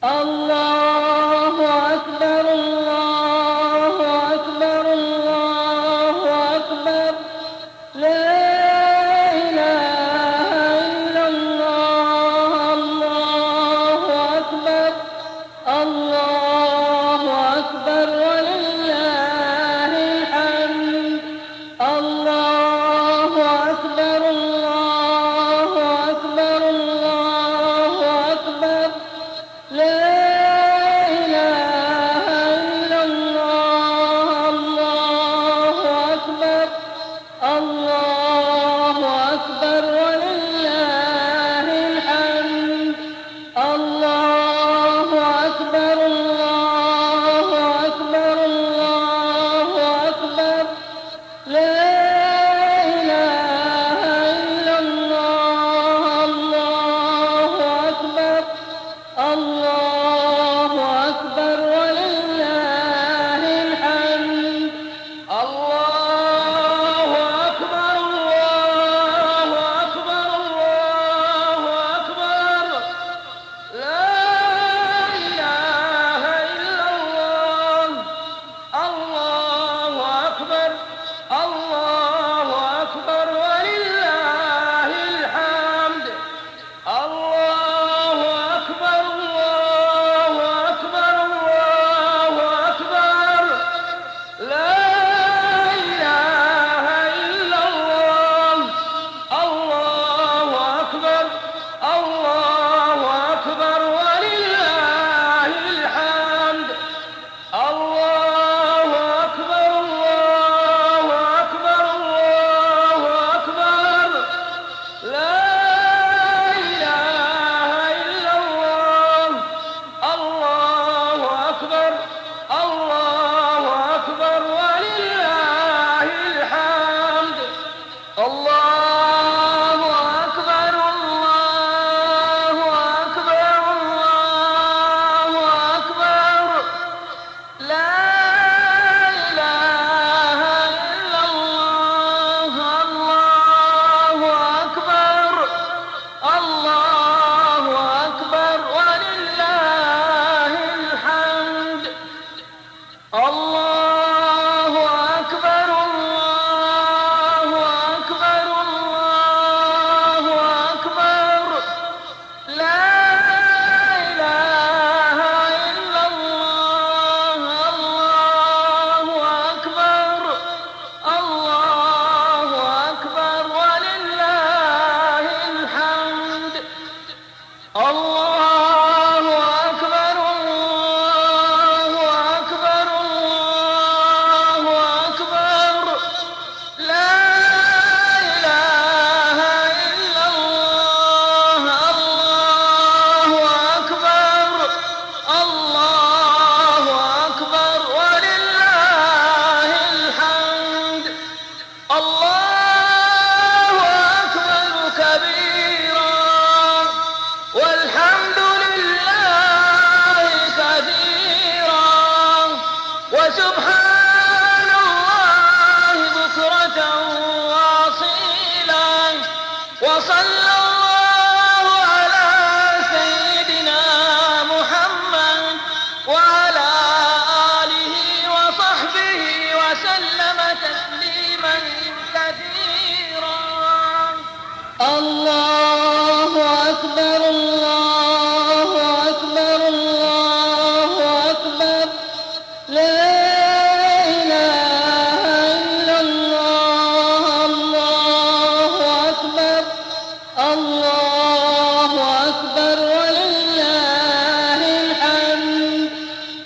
الله أكبر الله أكبر الله أكبر لا إله إلا الله الله أكبر الله أكبر ولله الحمد الله أكبر الله أكبر الله أكبر لا إله إلا الله الله أكبر الله أكبر ولله الحمد الله أكبر الله أكبر الله أكبر لا إله إلا الله الله أكبر الله أكبر ولله الحمد الله أكبر الله أكبر الله أكبر لا إله إلا الله الله أكبر الله أكبر ولله الحمد الله أكبر الله أكبر الله أكبر لا إله إلا الله الله أكبر الله أكبر ولله الحمد الله أكبر الله أكبر الله أكبر لا إله إلا الله الله أكبر الله أكبر ولله الحمد الله أكبر الله أكبر الله أكبر لا إله إلا الله الله أكبر الله أكبر ولله الحمد الله أكبر الله أكبر الله أكبر لا إله إلا الله الله أكبر الله أكبر ولله الحمد الله أكبر الله أكبر الله أكبر لا إله إلا الله الله أكبر الله أكبر ولله الحمد الله أكبر كبيرا والحمد لله كثيرا وسبحان الله بكرة واصيلا وصلى الله على سيدنا محمد وعلى آله وصحبه وسلم تسليما كثيرا الله أكبر الله أكبر الله أكبر لا إله إلا الله الله أكبر الله أكبر ولله الحمد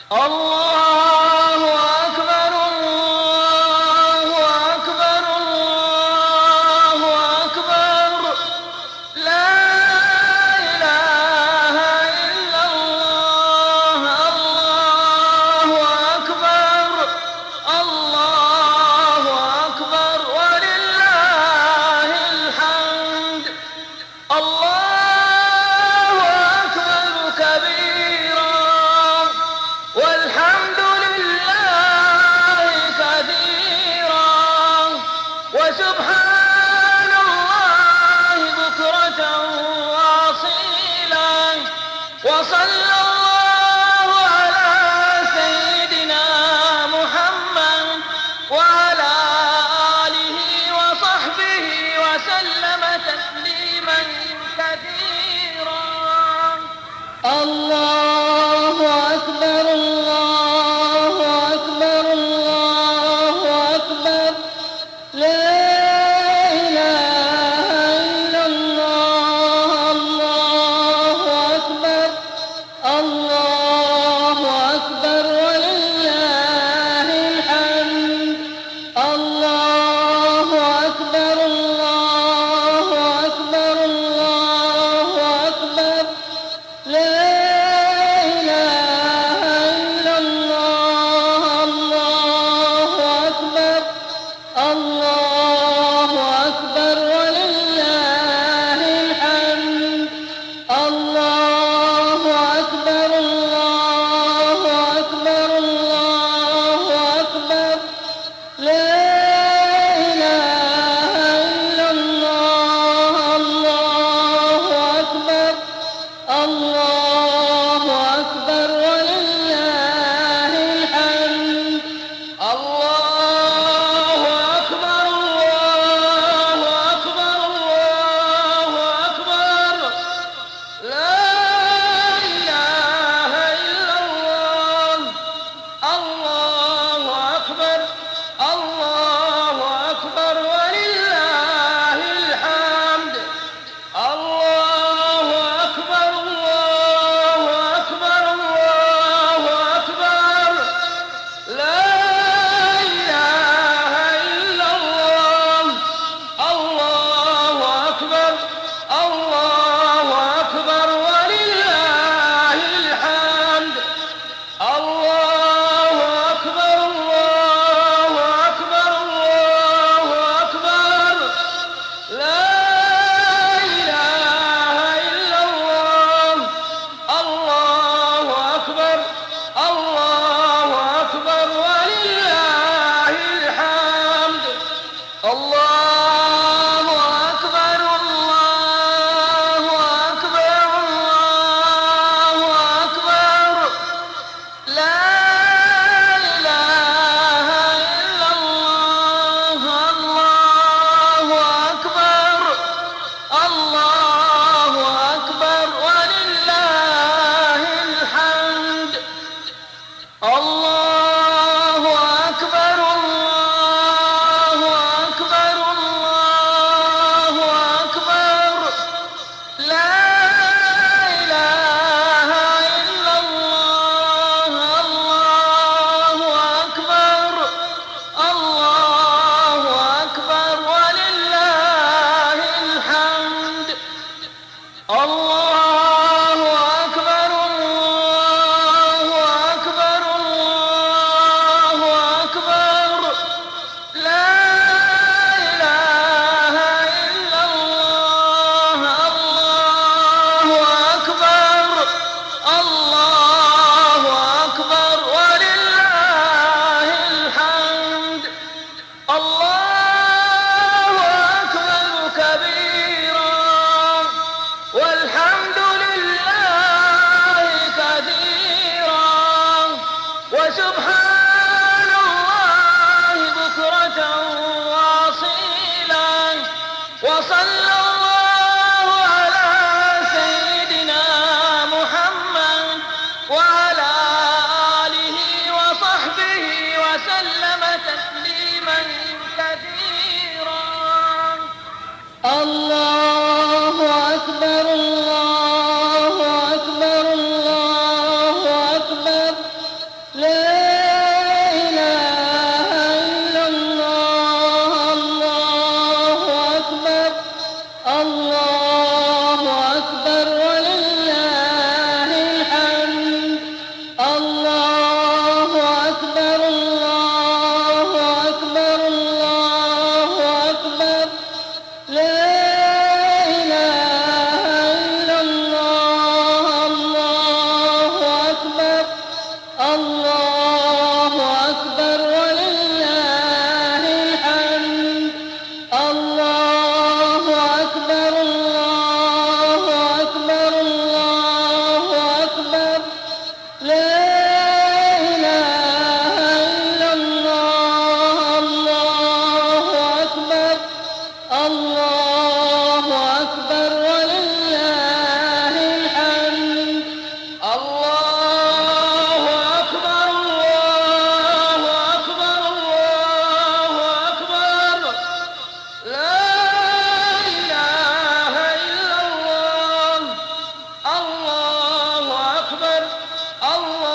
الله أكبر الله أكبر الله أكبر لا إله إلا الله الله أكبر الله أكبر ولله الحمد الله أكبر كبيرا والحمد لله كثيرا وسبحان الله بكرة وأصيلا وصلى الله على سيدنا محمد وعلى آله وصحبه وسلم تسليما كثيرا الله أكبر الله أكبر الله أكبر لا إله إلا الله الله أكبر الله أكبر ولله الحمد الله أكبر الله أكبر الله أكبر لا إله إلا الله الله أكبر الله أكبر ولله الحمد الله أكبر الله لا إله إلا الله الله أكبر الله أكبر ولله الحمد الله أكبر الله أكبر الله أكبر لا إله إلا الله الله أكبر الله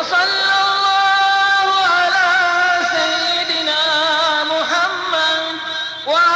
وصلى الله على سيدنا محمد وعلى